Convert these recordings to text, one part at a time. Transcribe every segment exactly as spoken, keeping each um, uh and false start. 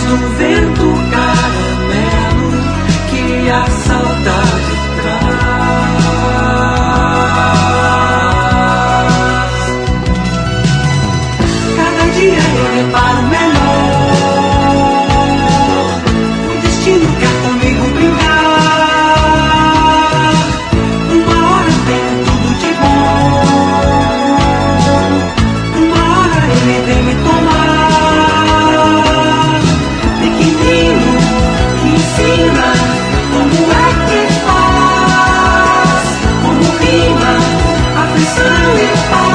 do vento caramelo que a saudade traz. Cada dia eu reparo melhor, o destino quer comigo brincar. Uma hora tenho tudo de bom, uma hora ele vem me tomar. Pequenino que ensina como é que faz, como rima, aflição e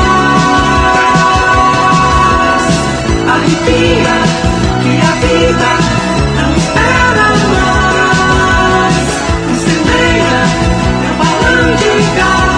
paz. Arrepia que a vida não espera mais. Incendeia meu balão de gás.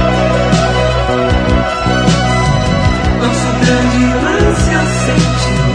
Nosso grande lance é sentir